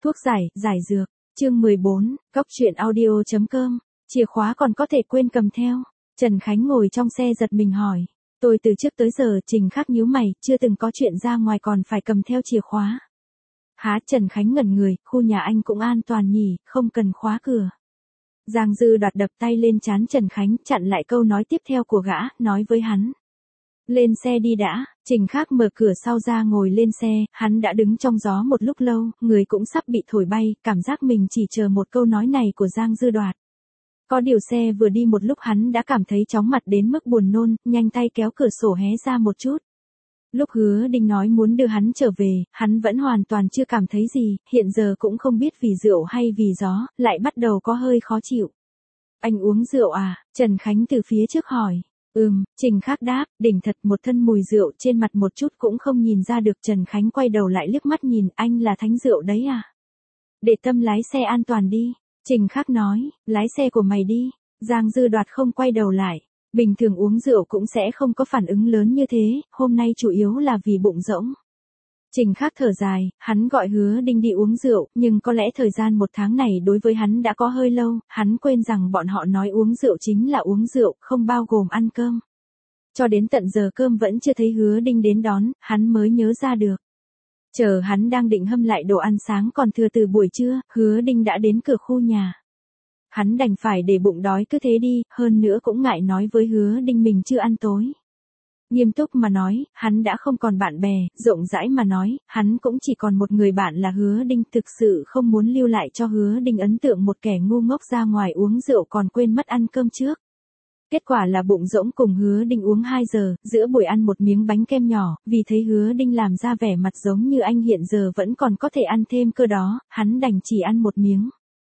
Thuốc giải dược, chương 14, Cóc truyện audio.com, chìa khóa còn có thể quên cầm theo. Trần Khánh ngồi trong xe giật mình hỏi, tôi từ trước tới giờ Trình Khắc nhíu mày, chưa từng có chuyện ra ngoài còn phải cầm theo chìa khóa. Há, Trần Khánh ngẩn người, khu nhà anh cũng an toàn nhỉ, không cần khóa cửa. Giang Dư Đoạt đập tay lên trán Trần Khánh, chặn lại câu nói tiếp theo của gã, nói với hắn. Lên xe đi đã. Trình Khắc mở cửa sau ra ngồi lên xe, hắn đã đứng trong gió một lúc lâu, người cũng sắp bị thổi bay, cảm giác mình chỉ chờ một câu nói này của Giang Dư Đoạt. Có điều xe vừa đi một lúc hắn đã cảm thấy chóng mặt đến mức buồn nôn, nhanh tay kéo cửa sổ hé ra một chút. Lúc Hứa Đinh nói muốn đưa hắn trở về, hắn vẫn hoàn toàn chưa cảm thấy gì, hiện giờ cũng không biết vì rượu hay vì gió, lại bắt đầu có hơi khó chịu. Anh uống rượu à? Trần Khánh từ phía trước hỏi. Trình Khắc đáp, đỉnh thật, một thân mùi rượu trên mặt một chút cũng không nhìn ra được. Trần Khánh quay đầu lại liếc mắt nhìn, anh là thánh rượu đấy à? Để tâm lái xe an toàn đi. Trình Khắc nói, lái xe của mày đi. Giang Dư Đoạt không quay đầu lại. Bình thường uống rượu cũng sẽ không có phản ứng lớn như thế, hôm nay chủ yếu là vì bụng rỗng. Trình Khắc thở dài, hắn gọi Hứa Đinh đi uống rượu, nhưng có lẽ thời gian một tháng này đối với hắn đã có hơi lâu, hắn quên rằng bọn họ nói uống rượu chính là uống rượu, không bao gồm ăn cơm. Cho đến tận giờ cơm vẫn chưa thấy Hứa Đinh đến đón, hắn mới nhớ ra được. Chờ hắn đang định hâm lại đồ ăn sáng còn thừa từ buổi trưa, Hứa Đinh đã đến cửa khu nhà. Hắn đành phải để bụng đói cứ thế đi, hơn nữa cũng ngại nói với Hứa Đinh mình chưa ăn tối. Nghiêm túc mà nói, hắn đã không còn bạn bè, rộng rãi mà nói, hắn cũng chỉ còn một người bạn là Hứa Đinh, thực sự không muốn lưu lại cho Hứa Đinh ấn tượng một kẻ ngu ngốc ra ngoài uống rượu còn quên mất ăn cơm trước. Kết quả là bụng rỗng cùng Hứa Đinh uống 2 giờ, giữa buổi ăn một miếng bánh kem nhỏ, vì thấy Hứa Đinh làm ra vẻ mặt giống như anh hiện giờ vẫn còn có thể ăn thêm cơ đó, hắn đành chỉ ăn một miếng.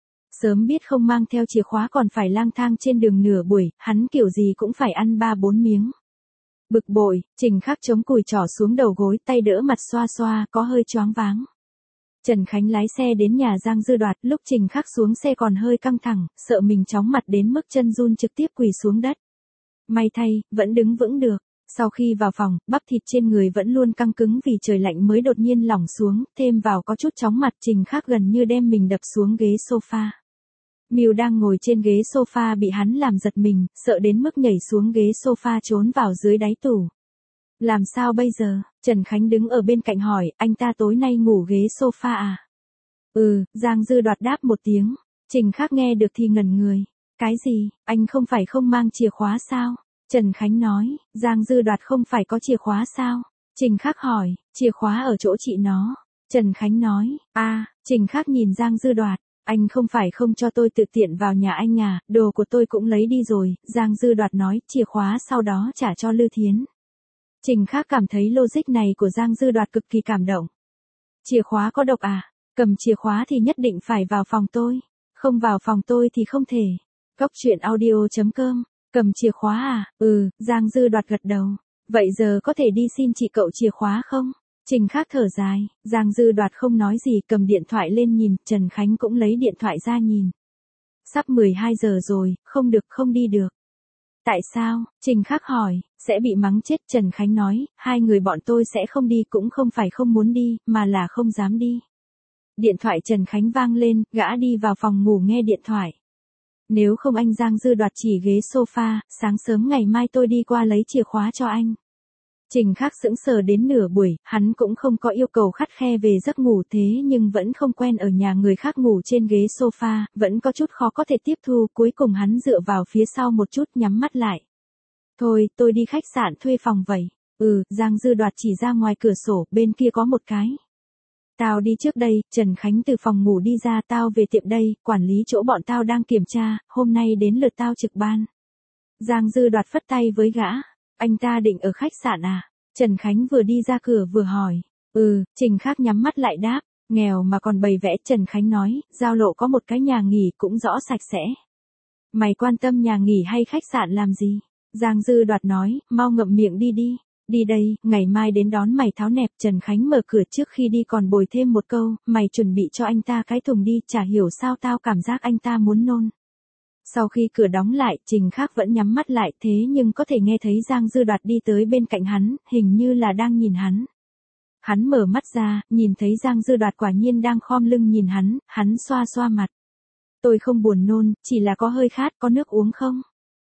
Sớm biết không mang theo chìa khóa còn phải lang thang trên đường nửa buổi, hắn kiểu gì cũng phải ăn 3-4 miếng. Bực bội, Trình Khắc chống cùi trỏ xuống đầu gối, tay đỡ mặt xoa xoa, có hơi choáng váng. Trần Khánh lái xe đến nhà Giang Dư Đoạt, lúc Trình Khắc xuống xe còn hơi căng thẳng, sợ mình chóng mặt đến mức chân run trực tiếp quỳ xuống đất. May thay, vẫn đứng vững được. Sau khi vào phòng, bắp thịt trên người vẫn luôn căng cứng vì trời lạnh mới đột nhiên lỏng xuống, thêm vào có chút chóng mặt, Trình Khắc gần như đem mình đập xuống ghế sofa. Miu đang ngồi trên ghế sofa bị hắn làm giật mình, sợ đến mức nhảy xuống ghế sofa trốn vào dưới đáy tủ. Làm sao bây giờ? Trần Khánh đứng ở bên cạnh hỏi, anh ta tối nay ngủ ghế sofa à? Giang Dư Đoạt đáp một tiếng. Trình Khắc nghe được thì ngẩn người. Cái gì? Anh không phải không mang chìa khóa sao? Trần Khánh nói, Giang Dư Đoạt không phải có chìa khóa sao? Trình Khắc hỏi, chìa khóa ở chỗ chị nó. Trần Khánh nói, Trình Khắc nhìn Giang Dư Đoạt. Anh không phải không cho tôi tự tiện vào nhà anh à, đồ của tôi cũng lấy đi rồi. Giang Dư Đoạt nói, chìa khóa sau đó trả cho Lư Thiến. Trình Khắc cảm thấy logic này của Giang Dư Đoạt cực kỳ cảm động. Chìa khóa có độc à? Cầm chìa khóa thì nhất định phải vào phòng tôi. Không vào phòng tôi thì không thể. Cóc truyện audio.com, cầm chìa khóa à? Giang Dư Đoạt gật đầu. Vậy giờ có thể đi xin chị cậu chìa khóa không? Trình Khắc thở dài, Giang Dư Đoạt không nói gì, cầm điện thoại lên nhìn, Trần Khánh cũng lấy điện thoại ra nhìn. Sắp 12 giờ rồi, không đi được. Tại sao? Trình Khắc hỏi, sẽ bị mắng chết. Trần Khánh nói, hai người bọn tôi sẽ không đi, cũng không phải không muốn đi, mà là không dám đi. Điện thoại Trần Khánh vang lên, gã đi vào phòng ngủ nghe điện thoại. Nếu không anh Giang Dư Đoạt chỉ ghế sofa, sáng sớm ngày mai tôi đi qua lấy chìa khóa cho anh. Trình Khắc sững sờ đến nửa buổi, hắn cũng không có yêu cầu khắt khe về giấc ngủ thế nhưng vẫn không quen ở nhà người khác ngủ trên ghế sofa, vẫn có chút khó có thể tiếp thu, cuối cùng hắn dựa vào phía sau một chút nhắm mắt lại. Thôi, tôi đi khách sạn thuê phòng vậy. Giang Dư Đoạt chỉ ra ngoài cửa sổ, bên kia có một cái. Tao đi trước đây. Trần Khánh từ phòng ngủ đi ra, tao về tiệm đây, quản lý chỗ bọn tao đang kiểm tra, hôm nay đến lượt tao trực ban. Giang Dư Đoạt phất tay với gã. Anh ta định ở khách sạn à? Trần Khánh vừa đi ra cửa vừa hỏi. Trình Khắc nhắm mắt lại đáp, nghèo mà còn bày vẽ. Trần Khánh nói, giao lộ có một cái nhà nghỉ cũng rõ sạch sẽ. Mày quan tâm nhà nghỉ hay khách sạn làm gì? Giang Dư Đoạt nói, mau ngậm miệng đi đi. Đi đây, ngày mai đến đón mày tháo nẹp. Trần Khánh mở cửa trước khi đi còn bồi thêm một câu, mày chuẩn bị cho anh ta cái thùng đi, chả hiểu sao tao cảm giác anh ta muốn nôn. Sau khi cửa đóng lại, Trình Khắc vẫn nhắm mắt lại thế nhưng có thể nghe thấy Giang Dư Đoạt đi tới bên cạnh hắn, hình như là đang nhìn hắn. Hắn mở mắt ra, nhìn thấy Giang Dư Đoạt quả nhiên đang khom lưng nhìn hắn xoa xoa mặt. Tôi không buồn nôn, chỉ là có hơi khát, có nước uống không?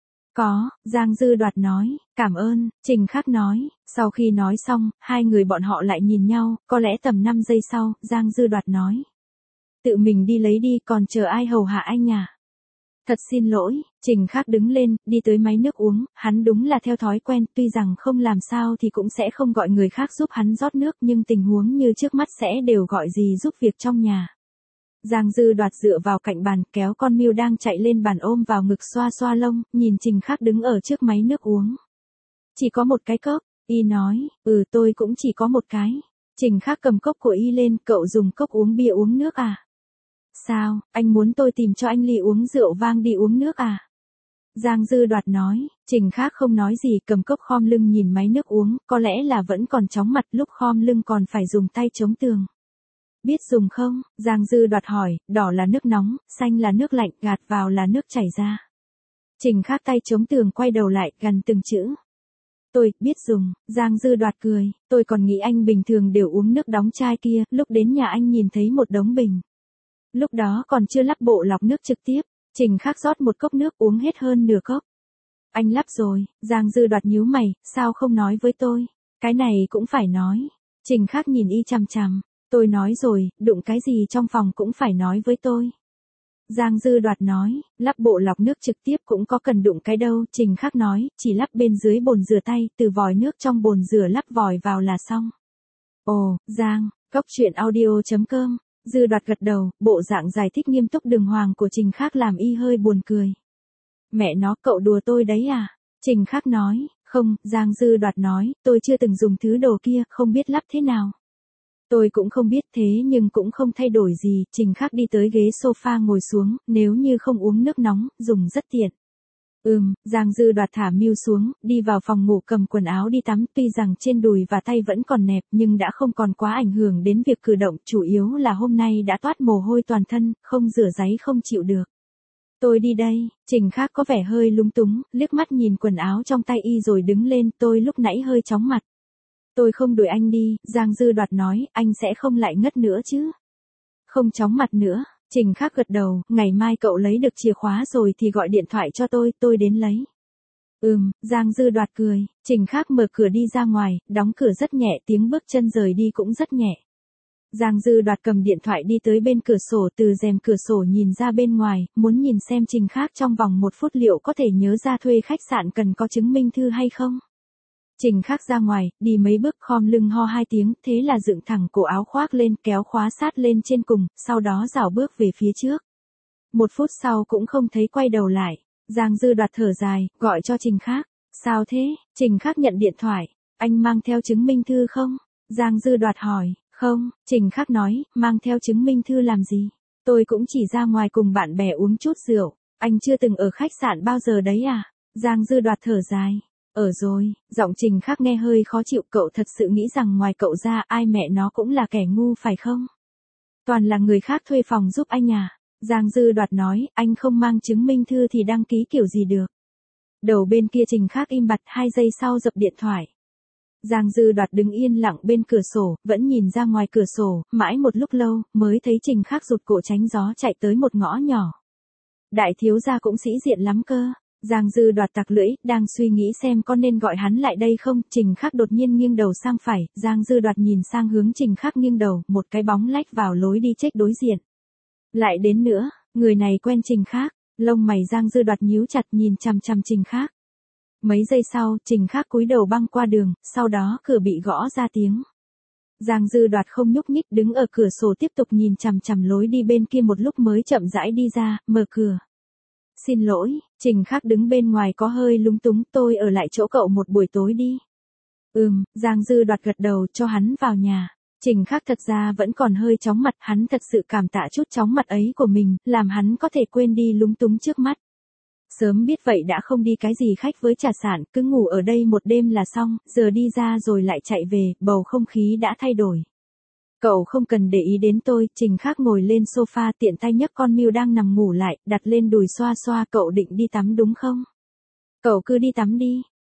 Có, Giang Dư Đoạt nói, cảm ơn, Trình Khắc nói, sau khi nói xong, hai người bọn họ lại nhìn nhau, có lẽ tầm 5 giây sau, Giang Dư Đoạt nói. Tự mình đi lấy đi, còn chờ ai hầu hạ anh à? Thật xin lỗi, Trình Khắc đứng lên, đi tới máy nước uống, hắn đúng là theo thói quen, tuy rằng không làm sao thì cũng sẽ không gọi người khác giúp hắn rót nước nhưng tình huống như trước mắt sẽ đều gọi gì giúp việc trong nhà. Giang Dư Đoạt dựa vào cạnh bàn, kéo con Miu đang chạy lên bàn ôm vào ngực xoa xoa lông, nhìn Trình Khắc đứng ở trước máy nước uống. Chỉ có một cái cốc, y nói, tôi cũng chỉ có một cái. Trình Khắc cầm cốc của y lên, cậu dùng cốc uống bia uống nước à? Sao, anh muốn tôi tìm cho anh ly uống rượu vang đi uống nước à? Giang Dư Đoạt nói, Trình Khắc không nói gì, cầm cốc khom lưng nhìn máy nước uống, có lẽ là vẫn còn chóng mặt, lúc khom lưng còn phải dùng tay chống tường. Biết dùng không? Giang Dư Đoạt hỏi, đỏ là nước nóng, xanh là nước lạnh, gạt vào là nước chảy ra. Trình Khắc tay chống tường quay đầu lại, gần từng chữ. Tôi, biết dùng, Giang Dư Đoạt cười, tôi còn nghĩ anh bình thường đều uống nước đóng chai kia, lúc đến nhà anh nhìn thấy một đống bình. Lúc đó còn chưa lắp bộ lọc nước trực tiếp, Trình Khắc rót một cốc nước uống hết hơn nửa cốc. Anh lắp rồi, Giang Dư Đoạt nhíu mày, sao không nói với tôi? Cái này cũng phải nói. Trình Khắc nhìn y chằm chằm, tôi nói rồi, đụng cái gì trong phòng cũng phải nói với tôi. Giang Dư Đoạt nói, lắp bộ lọc nước trực tiếp cũng có cần đụng cái đâu, Trình Khắc nói, chỉ lắp bên dưới bồn rửa tay, từ vòi nước trong bồn rửa lắp vòi vào là xong. Ồ, Giang, coctruyện.audio.com. Dư Đoạt gật đầu, bộ dạng giải thích nghiêm túc đường hoàng của Trình Khắc làm y hơi buồn cười. Mẹ nó, cậu đùa tôi đấy à? Trình Khắc nói, không, Giang Dư Đoạt nói, tôi chưa từng dùng thứ đồ kia, không biết lắp thế nào. Tôi cũng không biết thế nhưng cũng không thay đổi gì, Trình Khắc đi tới ghế sofa ngồi xuống, nếu như không uống nước nóng, dùng rất tiện. Giang Dư Đoạt thả Miu xuống, đi vào phòng ngủ cầm quần áo đi tắm, tuy rằng trên đùi và tay vẫn còn nẹp nhưng đã không còn quá ảnh hưởng đến việc cử động, chủ yếu là hôm nay đã toát mồ hôi toàn thân, không rửa ráy không chịu được. Tôi đi đây, Trình Khắc có vẻ hơi lúng túng, liếc mắt nhìn quần áo trong tay y rồi đứng lên, tôi lúc nãy hơi chóng mặt. Tôi không đuổi anh đi, Giang Dư Đoạt nói, anh sẽ không lại ngất nữa chứ. Không chóng mặt nữa, Trình Khắc gật đầu, ngày mai cậu lấy được chìa khóa rồi thì gọi điện thoại cho tôi đến lấy. Giang Dư Đoạt cười, Trình Khắc mở cửa đi ra ngoài, đóng cửa rất nhẹ, tiếng bước chân rời đi cũng rất nhẹ. Giang Dư Đoạt cầm điện thoại đi tới bên cửa sổ, từ rèm cửa sổ nhìn ra bên ngoài, muốn nhìn xem Trình Khắc trong vòng 1 phút liệu có thể nhớ ra thuê khách sạn cần có chứng minh thư hay không. Trình Khắc ra ngoài, đi mấy bước khom lưng ho 2 tiếng, thế là dựng thẳng cổ áo khoác lên, kéo khóa sát lên trên cùng, sau đó rảo bước về phía trước. 1 phút sau cũng không thấy quay đầu lại. Giang Dư Đoạt thở dài, gọi cho Trình Khắc. Sao thế? Trình Khắc nhận điện thoại. Anh mang theo chứng minh thư không? Giang Dư Đoạt hỏi. Không, Trình Khắc nói, mang theo chứng minh thư làm gì? Tôi cũng chỉ ra ngoài cùng bạn bè uống chút rượu. Anh chưa từng ở khách sạn bao giờ đấy à? Giang Dư Đoạt thở dài. Ở rồi, giọng Trình Khắc nghe hơi khó chịu, cậu thật sự nghĩ rằng ngoài cậu ra ai mẹ nó cũng là kẻ ngu phải không? Toàn là người khác thuê phòng giúp anh à? Giang Dư Đoạt nói, anh không mang chứng minh thư thì đăng ký kiểu gì được. Đầu bên kia Trình Khắc im bặt, 2 giây sau dập điện thoại. Giang Dư Đoạt đứng yên lặng bên cửa sổ, vẫn nhìn ra ngoài cửa sổ, mãi một lúc lâu, mới thấy Trình Khắc rụt cổ tránh gió chạy tới một ngõ nhỏ. Đại thiếu gia cũng sĩ diện lắm cơ. Giang Dư Đoạt tặc lưỡi, đang suy nghĩ xem có nên gọi hắn lại đây không, Trình Khắc đột nhiên nghiêng đầu sang phải, Giang Dư Đoạt nhìn sang hướng Trình Khắc nghiêng đầu, một cái bóng lách vào lối đi check đối diện. Lại đến nữa, người này quen Trình Khắc, lông mày Giang Dư Đoạt nhíu chặt nhìn chằm chằm Trình Khắc. Mấy giây sau, Trình Khắc cúi đầu băng qua đường, sau đó cửa bị gõ ra tiếng. Giang Dư Đoạt không nhúc nhích, đứng ở cửa sổ tiếp tục nhìn chằm chằm lối đi bên kia một lúc mới chậm rãi đi ra, mở cửa. Xin lỗi, Trình Khắc đứng bên ngoài có hơi lúng túng, tôi ở lại chỗ cậu một buổi tối đi. Giang Dư Đoạt gật đầu cho hắn vào nhà. Trình Khắc thật ra vẫn còn hơi chóng mặt, hắn thật sự cảm tạ chút chóng mặt ấy của mình, làm hắn có thể quên đi lúng túng trước mắt. Sớm biết vậy đã không đi cái gì khách với trà sản, cứ ngủ ở đây một đêm là xong, giờ đi ra rồi lại chạy về, bầu không khí đã thay đổi. Cậu không cần để ý đến tôi, Trình Khắc ngồi lên sofa tiện tay nhấc con Miu đang nằm ngủ lại, đặt lên đùi xoa xoa, cậu định đi tắm đúng không? Cậu cứ đi tắm đi.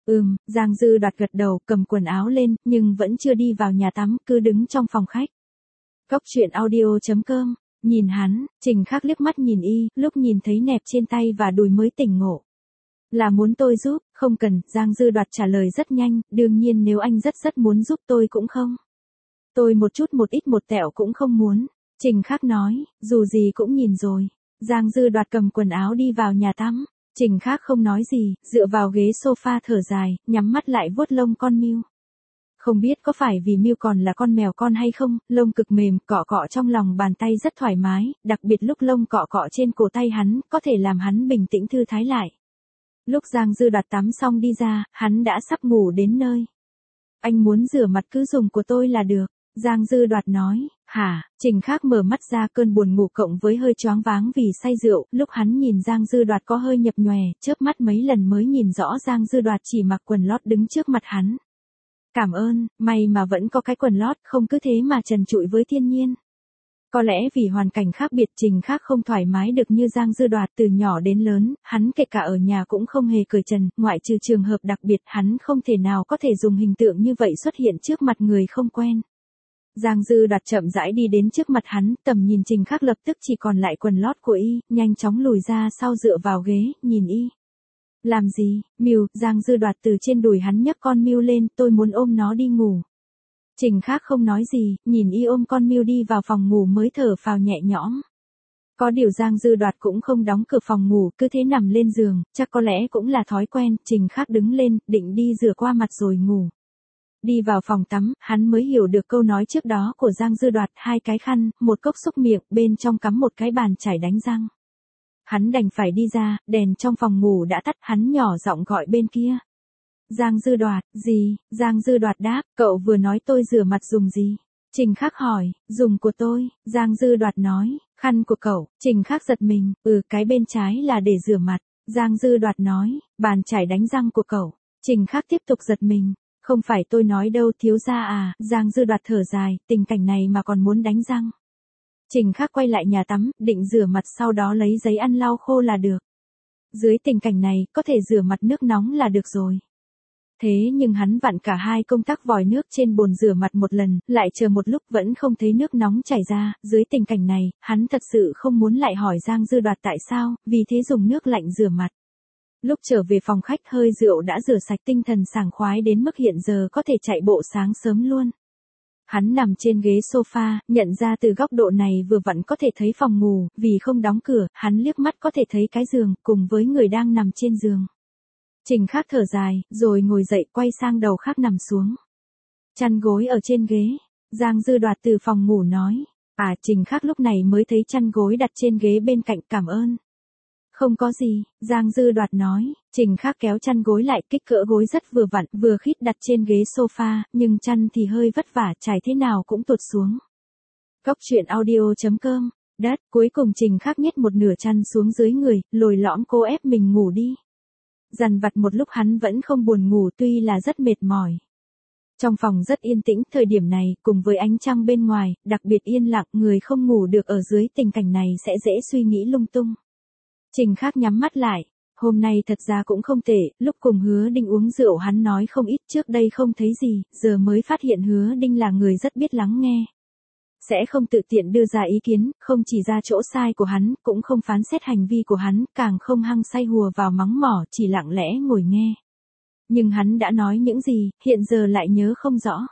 Giang Dư Đoạt gật đầu, cầm quần áo lên, nhưng vẫn chưa đi vào nhà tắm, cứ đứng trong phòng khách. Góc truyện audio.com, nhìn hắn, Trình Khắc liếc mắt nhìn y, lúc nhìn thấy nẹp trên tay và đùi mới tỉnh ngộ. Là muốn tôi giúp, không cần, Giang Dư Đoạt trả lời rất nhanh, đương nhiên nếu anh rất muốn giúp tôi cũng không. Tôi một chút một ít một tẹo cũng không muốn. Trình Khắc nói, dù gì cũng nhìn rồi. Giang Dư Đoạt cầm quần áo đi vào nhà tắm. Trình Khắc không nói gì, dựa vào ghế sofa thở dài, nhắm mắt lại vuốt lông con Miu. Không biết có phải vì Miu còn là con mèo con hay không, lông cực mềm, cọ cọ trong lòng bàn tay rất thoải mái, đặc biệt lúc lông cọ cọ trên cổ tay hắn, có thể làm hắn bình tĩnh thư thái lại. Lúc Giang Dư Đoạt tắm xong đi ra, hắn đã sắp ngủ đến nơi. Anh muốn rửa mặt cứ dùng của tôi là được. Giang Dư Đoạt nói, hả, Trình Khắc mở mắt ra, cơn buồn ngủ cộng với hơi choáng váng vì say rượu, lúc hắn nhìn Giang Dư Đoạt có hơi nhập nhòe, chớp mắt mấy lần mới nhìn rõ Giang Dư Đoạt chỉ mặc quần lót đứng trước mặt hắn. Cảm ơn, may mà vẫn có cái quần lót, không cứ thế mà trần trụi với thiên nhiên. Có lẽ vì hoàn cảnh khác biệt, Trình Khắc không thoải mái được như Giang Dư Đoạt, từ nhỏ đến lớn, hắn kể cả ở nhà cũng không hề cởi trần, ngoại trừ trường hợp đặc biệt, hắn không thể nào có thể dùng hình tượng như vậy xuất hiện trước mặt người không quen. Giang Dư Đoạt chậm rãi đi đến trước mặt hắn, tầm nhìn Trình Khắc lập tức chỉ còn lại quần lót của y, nhanh chóng lùi ra sau dựa vào ghế, nhìn y. Làm gì, Miu, Giang Dư Đoạt từ trên đùi hắn nhấc con Miu lên, tôi muốn ôm nó đi ngủ. Trình Khắc không nói gì, nhìn y ôm con Miu đi vào phòng ngủ mới thở phào nhẹ nhõm. Có điều Giang Dư Đoạt cũng không đóng cửa phòng ngủ, cứ thế nằm lên giường, chắc có lẽ cũng là thói quen, Trình Khắc đứng lên, định đi rửa qua mặt rồi ngủ. Đi vào phòng tắm, hắn mới hiểu được câu nói trước đó của Giang Dư Đoạt, 2 cái khăn, một cốc xúc miệng, bên trong cắm một cái bàn chải đánh răng. Hắn đành phải đi ra, đèn trong phòng ngủ đã tắt, hắn nhỏ giọng gọi bên kia. Giang Dư Đoạt, gì? Giang Dư Đoạt đáp, cậu vừa nói tôi rửa mặt dùng gì? Trình Khắc hỏi, dùng của tôi, Giang Dư Đoạt nói, khăn của cậu, Trình Khắc giật mình, cái bên trái là để rửa mặt, Giang Dư Đoạt nói, bàn chải đánh răng của cậu, Trình Khắc tiếp tục giật mình. Không phải tôi nói đâu thiếu gia à, Giang Dư Đoạt thở dài, tình cảnh này mà còn muốn đánh răng. Trình Khắc quay lại nhà tắm, định rửa mặt sau đó lấy giấy ăn lau khô là được. Dưới tình cảnh này, có thể rửa mặt nước nóng là được rồi. Thế nhưng hắn vặn cả 2 công tắc vòi nước trên bồn rửa mặt một lần, lại chờ một lúc vẫn không thấy nước nóng chảy ra, dưới tình cảnh này, hắn thật sự không muốn lại hỏi Giang Dư Đoạt tại sao, vì thế dùng nước lạnh rửa mặt. Lúc trở về phòng khách hơi rượu đã rửa sạch, tinh thần sảng khoái đến mức hiện giờ có thể chạy bộ sáng sớm luôn. Hắn nằm trên ghế sofa, nhận ra từ góc độ này vừa vặn có thể thấy phòng ngủ, vì không đóng cửa, hắn liếc mắt có thể thấy cái giường, cùng với người đang nằm trên giường. Trình Khắc thở dài, rồi ngồi dậy quay sang đầu khác nằm xuống. Chăn gối ở trên ghế. Giang Dư Đoạt từ phòng ngủ nói. Trình Khắc lúc này mới thấy chăn gối đặt trên ghế bên cạnh, cảm ơn. Không có gì, Giang Dư Đoạt nói, Trình Khắc kéo chăn gối lại, kích cỡ gối rất vừa vặn, vừa khít đặt trên ghế sofa, nhưng chăn thì hơi vất vả, trải thế nào cũng tuột xuống. Góc truyện audio.com, đất, cuối cùng Trình Khắc nhét một nửa chăn xuống dưới người, lồi lõm cố ép mình ngủ đi. Dằn vặt một lúc hắn vẫn không buồn ngủ, tuy là rất mệt mỏi. Trong phòng rất yên tĩnh, thời điểm này, cùng với ánh trăng bên ngoài, đặc biệt yên lặng, người không ngủ được ở dưới tình cảnh này sẽ dễ suy nghĩ lung tung. Trình Khắc nhắm mắt lại, hôm nay thật ra cũng không tệ, lúc cùng Hứa Đinh uống rượu hắn nói không ít, trước đây không thấy gì, giờ mới phát hiện Hứa Đinh là người rất biết lắng nghe. Sẽ không tự tiện đưa ra ý kiến, không chỉ ra chỗ sai của hắn, cũng không phán xét hành vi của hắn, càng không hăng say hùa vào mắng mỏ, chỉ lặng lẽ ngồi nghe. Nhưng hắn đã nói những gì, hiện giờ lại nhớ không rõ.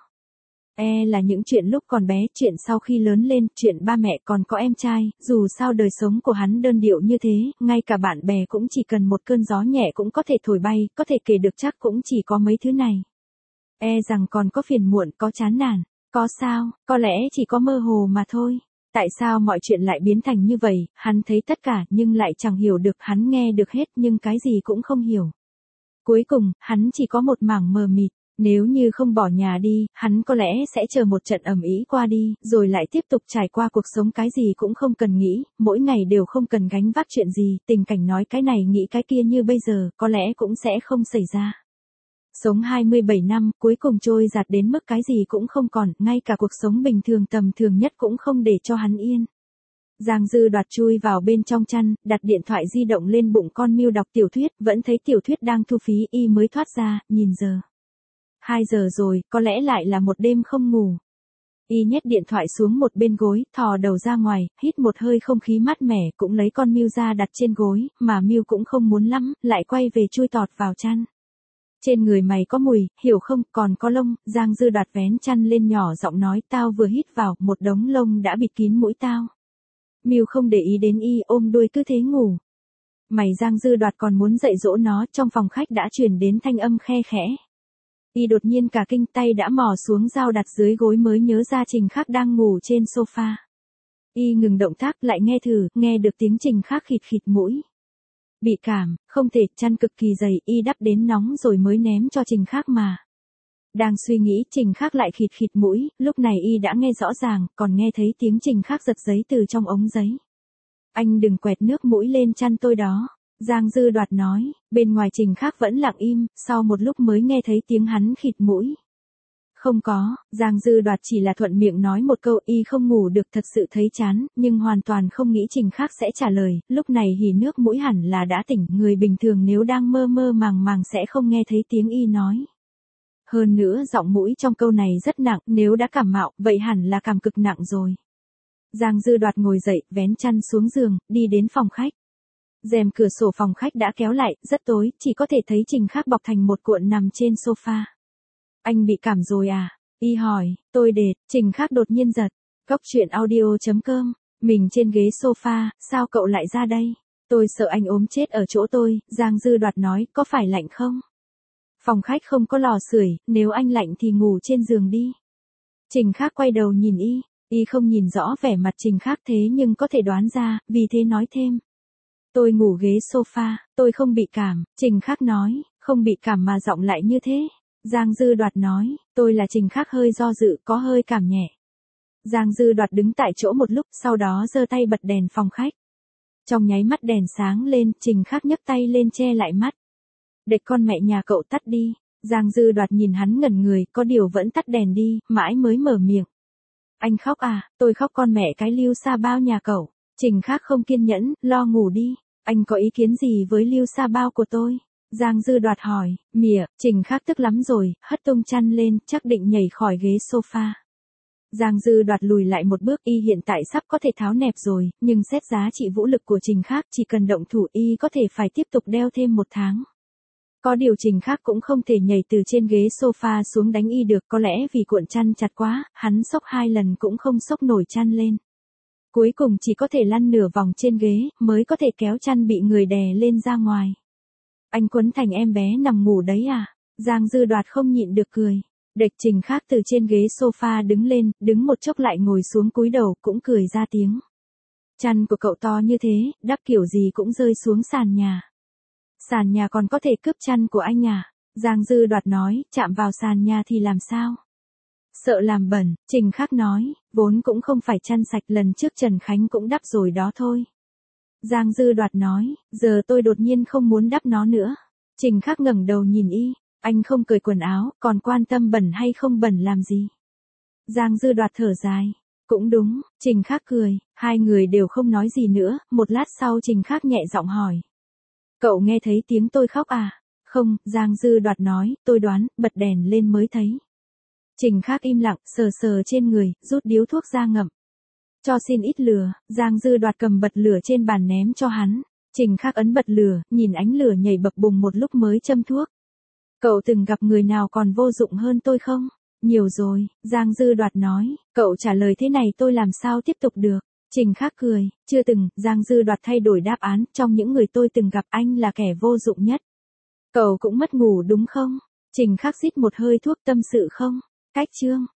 Là những chuyện lúc còn bé, chuyện sau khi lớn lên, chuyện ba mẹ còn có em trai, dù sao đời sống của hắn đơn điệu như thế, ngay cả bạn bè cũng chỉ cần một cơn gió nhẹ cũng có thể thổi bay, có thể kể được chắc cũng chỉ có mấy thứ này. Rằng còn có phiền muộn, có chán nản, có sao, có lẽ chỉ có mơ hồ mà thôi. Tại sao mọi chuyện lại biến thành như vậy, hắn thấy tất cả nhưng lại chẳng hiểu được, hắn nghe được hết nhưng cái gì cũng không hiểu. Cuối cùng, hắn chỉ có một mảng mờ mịt. Nếu như không bỏ nhà đi, hắn có lẽ sẽ chờ một trận ầm ĩ qua đi, rồi lại tiếp tục trải qua cuộc sống cái gì cũng không cần nghĩ, mỗi ngày đều không cần gánh vác chuyện gì, tình cảnh nói cái này nghĩ cái kia như bây giờ, có lẽ cũng sẽ không xảy ra. Sống 27 năm, cuối cùng trôi giạt đến mức cái gì cũng không còn, ngay cả cuộc sống bình thường tầm thường nhất cũng không để cho hắn yên. Giang Dư Đoạt chui vào bên trong chăn, đặt điện thoại di động lên bụng con Miu đọc tiểu thuyết, vẫn thấy tiểu thuyết đang thu phí, y mới thoát ra, nhìn giờ. 2 giờ rồi, có lẽ lại là một đêm không ngủ. Y nhét điện thoại xuống một bên gối, thò đầu ra ngoài, hít một hơi không khí mát mẻ, cũng lấy con Miu ra đặt trên gối, mà Miu cũng không muốn lắm, lại quay về chui tọt vào chăn. Trên người mày có mùi, hiểu không, còn có lông. Giang Dư Đoạt vén chăn lên nhỏ giọng nói, tao vừa hít vào, một đống lông đã bịt kín mũi tao. Miu không để ý đến y, ôm đuôi cứ thế ngủ. Mày Giang Dư Đoạt còn muốn dạy dỗ nó, trong phòng khách đã truyền đến thanh âm khe khẽ. Y đột nhiên cả kinh, tay đã mò xuống dao đặt dưới gối mới nhớ ra Trình Khắc đang ngủ trên sofa. Y ngừng động tác, lại nghe thử, nghe được tiếng Trình Khắc khịt khịt mũi. Bị cảm, không thể, chăn cực kỳ dày, y đắp đến nóng rồi mới ném cho Trình Khắc mà. Đang suy nghĩ, Trình Khắc lại khịt khịt mũi, lúc này y đã nghe rõ ràng, còn nghe thấy tiếng Trình Khắc giật giấy từ trong ống giấy. Anh đừng quẹt nước mũi lên chăn tôi đó. Giang Dư Đoạt nói, bên ngoài Trình Khắc vẫn lặng im, sau một lúc mới nghe thấy tiếng hắn khịt mũi. Không có, Giang Dư Đoạt chỉ là thuận miệng nói một câu, y không ngủ được, thật sự thấy chán, nhưng hoàn toàn không nghĩ Trình Khắc sẽ trả lời, lúc này hỉ nước mũi hẳn là đã tỉnh, người bình thường nếu đang mơ mơ màng màng sẽ không nghe thấy tiếng y nói. Hơn nữa giọng mũi trong câu này rất nặng, nếu đã cảm mạo, vậy hẳn là cảm cực nặng rồi. Giang Dư Đoạt ngồi dậy, vén chăn xuống giường, đi đến phòng khách. Rèm cửa sổ phòng khách đã kéo lại, rất tối, chỉ có thể thấy Trình Khắc bọc thành một cuộn nằm trên sofa. Anh bị cảm rồi à? Y hỏi, tôi đệt, Trình Khắc đột nhiên giật. Cốc truyện audio.com, mình trên ghế sofa, sao cậu lại ra đây? Tôi sợ anh ốm chết ở chỗ tôi, Giang Dư Đoạt nói, có phải lạnh không? Phòng khách không có lò sưởi, nếu anh lạnh thì ngủ trên giường đi. Trình Khắc quay đầu nhìn y không nhìn rõ vẻ mặt Trình Khắc thế nhưng có thể đoán ra, vì thế nói thêm. Tôi ngủ ghế sofa, tôi không bị cảm, Trình Khắc nói, không bị cảm mà giọng lại như thế. Giang Dư Đoạt nói, tôi là Trình Khắc hơi do dự, có hơi cảm nhẹ. Giang Dư Đoạt đứng tại chỗ một lúc, sau đó giơ tay bật đèn phòng khách. Trong nháy mắt đèn sáng lên, Trình Khắc nhấc tay lên che lại mắt. Để con mẹ nhà cậu tắt đi. Giang Dư Đoạt nhìn hắn ngẩn người, có điều vẫn tắt đèn đi, mãi mới mở miệng. Anh khóc à, tôi khóc con mẹ cái Lưu Sa Bao nhà cậu. Trình Khắc không kiên nhẫn, lo ngủ đi. Anh có ý kiến gì với Lưu Sa Bao của tôi? Giang Dư Đoạt hỏi, mỉa, Trình Khắc tức lắm rồi, hất tung chăn lên, chắc định nhảy khỏi ghế sofa. Giang Dư Đoạt lùi lại một bước, y hiện tại sắp có thể tháo nẹp rồi, nhưng xét giá trị vũ lực của Trình Khắc, chỉ cần động thủ y có thể phải tiếp tục đeo thêm 1 tháng. Có điều Trình Khắc cũng không thể nhảy từ trên ghế sofa xuống đánh y được, có lẽ vì cuộn chăn chặt quá, hắn xốc 2 lần cũng không xốc nổi chăn lên. Cuối cùng chỉ có thể lăn nửa vòng trên ghế, mới có thể kéo chăn bị người đè lên ra ngoài. Anh quấn thành em bé nằm ngủ đấy à? Giang Dư Đoạt không nhịn được cười. Địch Trình Khắc từ trên ghế sofa đứng lên, đứng một chốc lại ngồi xuống cúi đầu, cũng cười ra tiếng. Chăn của cậu to như thế, đắp kiểu gì cũng rơi xuống sàn nhà. Sàn nhà còn có thể cướp chăn của anh à? Giang Dư Đoạt nói, chạm vào sàn nhà thì làm sao? Sợ làm bẩn, Trình Khắc nói, vốn cũng không phải chăn sạch, lần trước Trần Khánh cũng đắp rồi đó thôi. Giang Dư Đoạt nói, giờ tôi đột nhiên không muốn đắp nó nữa. Trình Khắc ngẩng đầu nhìn y, anh không cởi quần áo, còn quan tâm bẩn hay không bẩn làm gì? Giang Dư Đoạt thở dài, cũng đúng, Trình Khắc cười, hai người đều không nói gì nữa, một lát sau Trình Khắc nhẹ giọng hỏi. Cậu nghe thấy tiếng tôi khóc à? Không, Giang Dư Đoạt nói, tôi đoán, bật đèn lên mới thấy. Trình Khắc im lặng, sờ sờ trên người, rút điếu thuốc ra ngậm. Cho xin ít lửa, Giang Dư Đoạt cầm bật lửa trên bàn ném cho hắn. Trình Khắc ấn bật lửa, nhìn ánh lửa nhảy bập bùng một lúc mới châm thuốc. Cậu từng gặp người nào còn vô dụng hơn tôi không? Nhiều rồi, Giang Dư Đoạt nói, cậu trả lời thế này tôi làm sao tiếp tục được? Trình Khắc cười, chưa từng, Giang Dư Đoạt thay đổi đáp án, trong những người tôi từng gặp anh là kẻ vô dụng nhất. Cậu cũng mất ngủ đúng không? Trình Khắc rít một hơi thuốc, tâm sự không? Cách chương.